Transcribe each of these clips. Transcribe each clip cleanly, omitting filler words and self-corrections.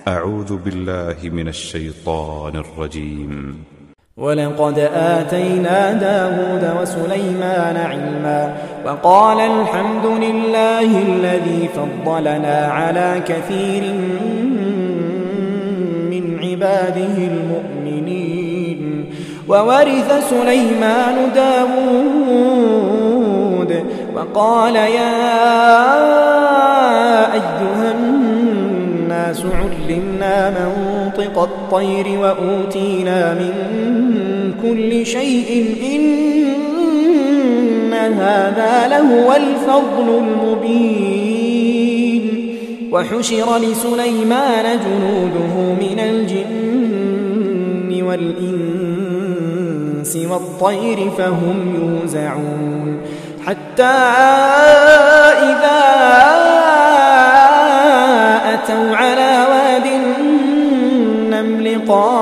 أعوذ بالله من الشيطان الرجيم. ولقد آتينا داود وسليمان علما وقال الحمد لله الذي فضلنا على كثير من عباده المؤمنين. وورث سليمان داود وقال يا أيها الناس علمنا منطق الطير وأوتينا من كل شيء إن هذا لهو الفضل المبين. وحشر لسليمان جنوده من الجن والإنس والطير فهم يوزعون حتى إذا أتوا على واد النمل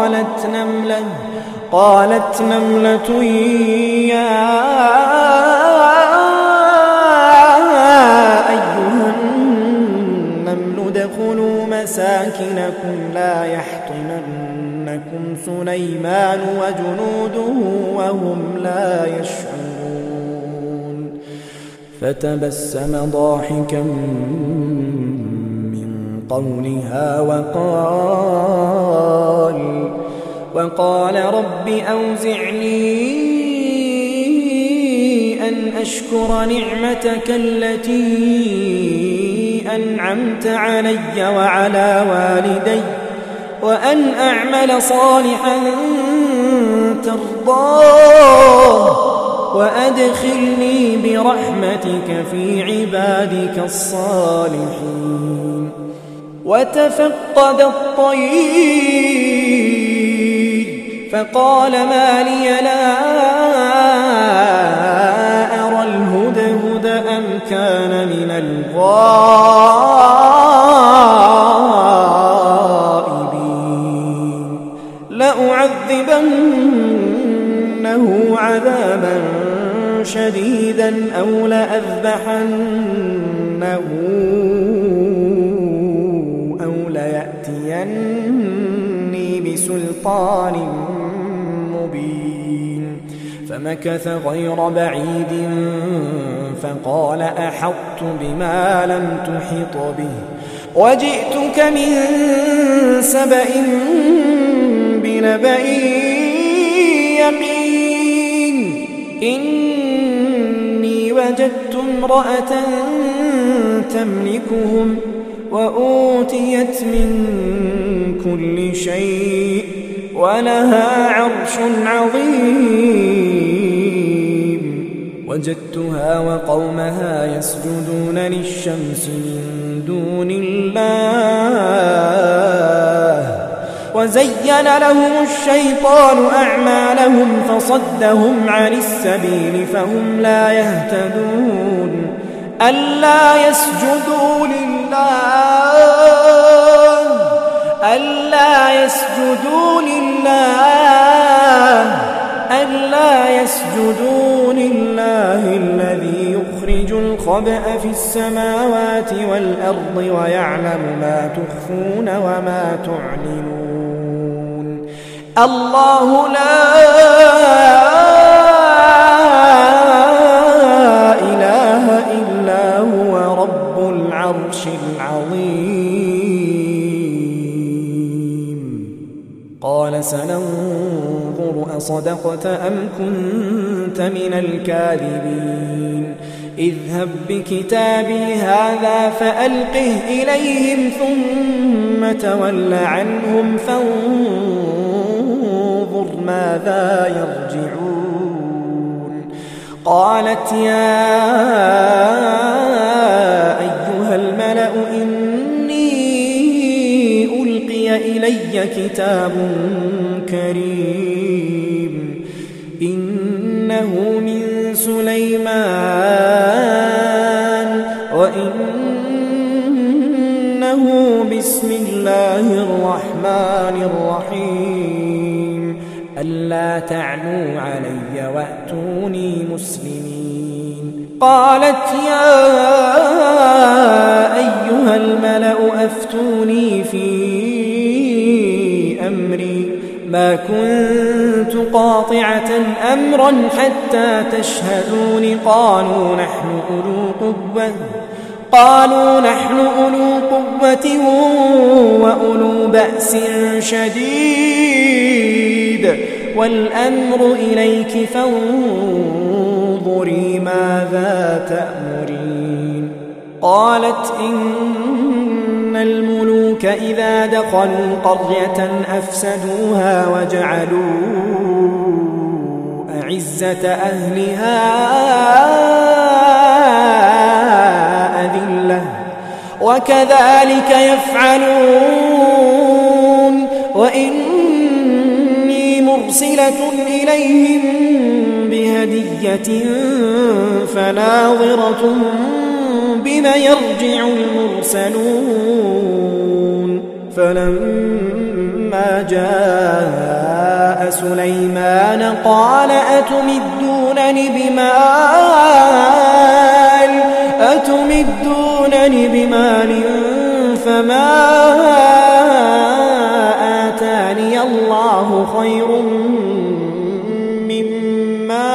قالت نملة يا أيها النمل ادخلوا مساكنكم لا يحطمنكم سليمان وجنوده وهم لا يشعرون. فتبسم ضاحكا من قولها وقال رب أوزعني أن أشكر نعمتك التي أنعمت علي وعلى والدي وأن أعمل صالحا ترضاه وأدخلني برحمتك في عبادك الصالحين. وتفقد الطير فقال ما لي لا أرى الهدهد أم كان من الغائبين لأعذبنه عذابا شديدا أو لأذبحنه أو ليأتيني بسلطان مبين. فمكث غير بعيد فقال أحطت بما لم تحط به وجئتك من سبأ بنبأ يقين إني وجدت امرأة تملكهم وأوتيت من كل شيء ولها عرش عظيم. وجدتها وقومها يسجدون للشمس من دون الله وزين لهم الشيطان أعمالهم فصدهم عن السبيل فهم لا يهتدون. ألا يسجدوا لله الذي يخرج الخبأ في السماوات والأرض ويعلم ما تخفون وما تعلنون. الله لا إله إلا هو رب العرش العظيم. قال سننظر أصدقت أم كنت من الكاذبين. اذهب بكتابي هذا فألقه إليهم ثم تول عنهم فانظر ماذا يرجعون. قالت يا أيها الملأ إني ألقي إلي كتاب كريم إنه من سليمان وإنه بسم الله الرحمن الرحيم ألا تعلوا علي وأتوني مسلمين. قالت يا أيها الملأ أفتوني في ما كنت قاطعة أمرا حتى تشهدون. قالوا نحن أولو قوة وأولو بأس شديد والأمر إليك فانظري ماذا تأمرين. قالت إن الملوك إذا دخلوا قرية أفسدوها وجعلوا أعزة أهلها أذلة وكذلك يفعلون. وإني مرسلة إليهم بهدية فناظرة بما يرجع المرسلون. فلما جاء سليمان قال أتمدونني بمال فما آتاني الله خير مما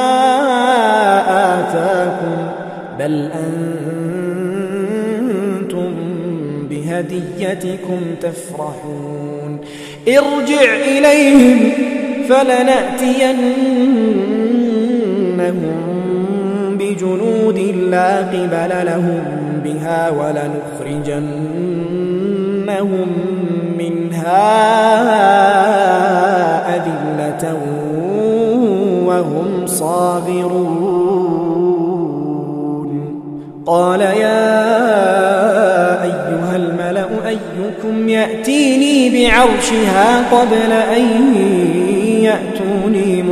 آتاكم بل أنتم بهديتكم تفرحون. ارجع إليهم فلنأتينهم بجنود لا قبل لهم بها ولنخرجنهم منها أذلة وهم صاغرون. قال يا أيها الملأ أيكم يأتيني بعرشها قبل أن يأتوني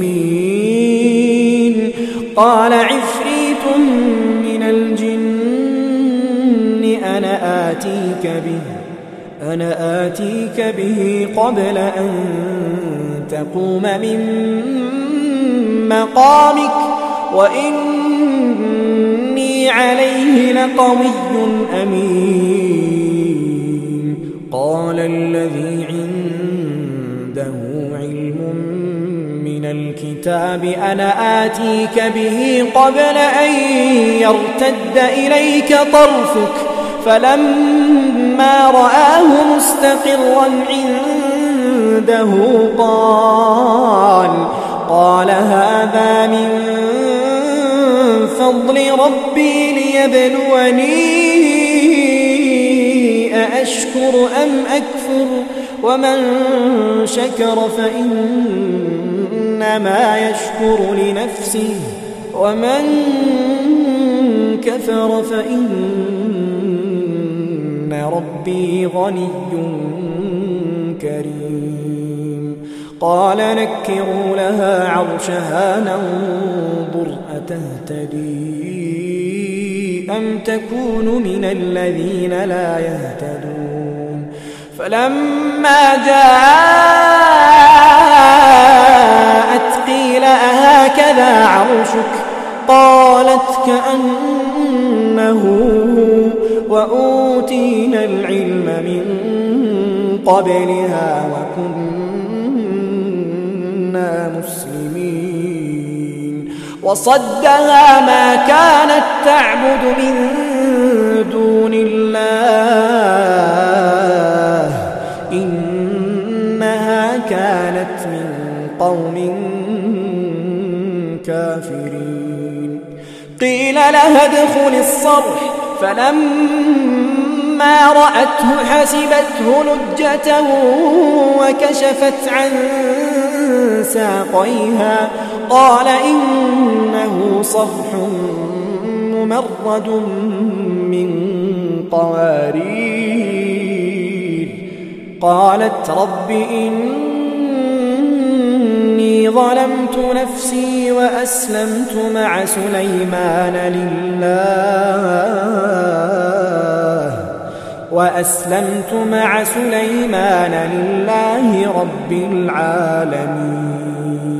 مسلمين. قال عفريت من الجن أنا آتيك به قبل أن تقوم من مقامك وإني عليه لقوي أمين. قال الذي عنده علم من الكتاب أنا آتيك به قبل أن يرتد إليك طرفك فلما رآه مستقرا عنده قال هذا من فضل ربي ليبلوني أأشكر أم أكفر ومن شكر فإنما يشكر لنفسه ومن كفر فإن ربي غني كريم. قال نكروا لها عرشها ننظر أتهتدي أم تكون من الذين لا يهتدون. فلما جاءت قيل أهكذا عرشك قالت كأنه وأوتينا العلم من قبلها وكنا مسلمين. وصدها ما كانت تعبد من دون الله إنها كانت من قوم كافرين. قيل لها ادخل الصرح فلما رأته حسبته لجة وكشفت عن ساقيها قال إنه صرح ممرد من قوارير. قالت رب إني ظلمت نفسي وأسلمت مع سليمان لله رب العالمين.